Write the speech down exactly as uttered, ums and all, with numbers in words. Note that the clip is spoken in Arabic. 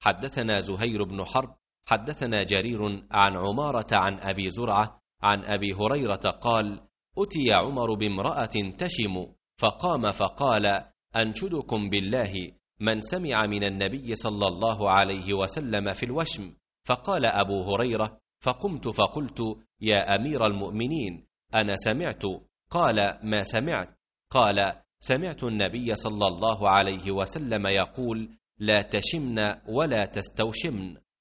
حدثنا زهير بن حرب حدثنا جرير عن عمارة عن أبي زرعة عن أبي هريرة قال: أتي عمر بامرأة تشم فقام فقال: أنشدكم بالله من سمع من النبي صلى الله عليه وسلم في الوشم. فقال أبو هريرة: فقمت فقلت: يا أمير المؤمنين، أنا سمعت. قال: ما سمعت؟ قال: سمعت النبي صلى الله عليه وسلم يقول: لا تشمن ولا تستوشمن.